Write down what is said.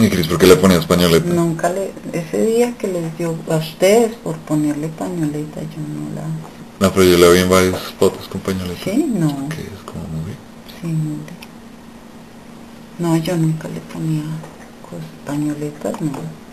¿Y Cris, por qué le ponías pañoleta? Nunca ese día que les dio a ustedes por ponerle pañoleta, yo no la... No, pero yo la vi en varias fotos con pañoleta. ¿Sí? No. Que es como muy... Sí, no, yo nunca le ponía pañoletas, no.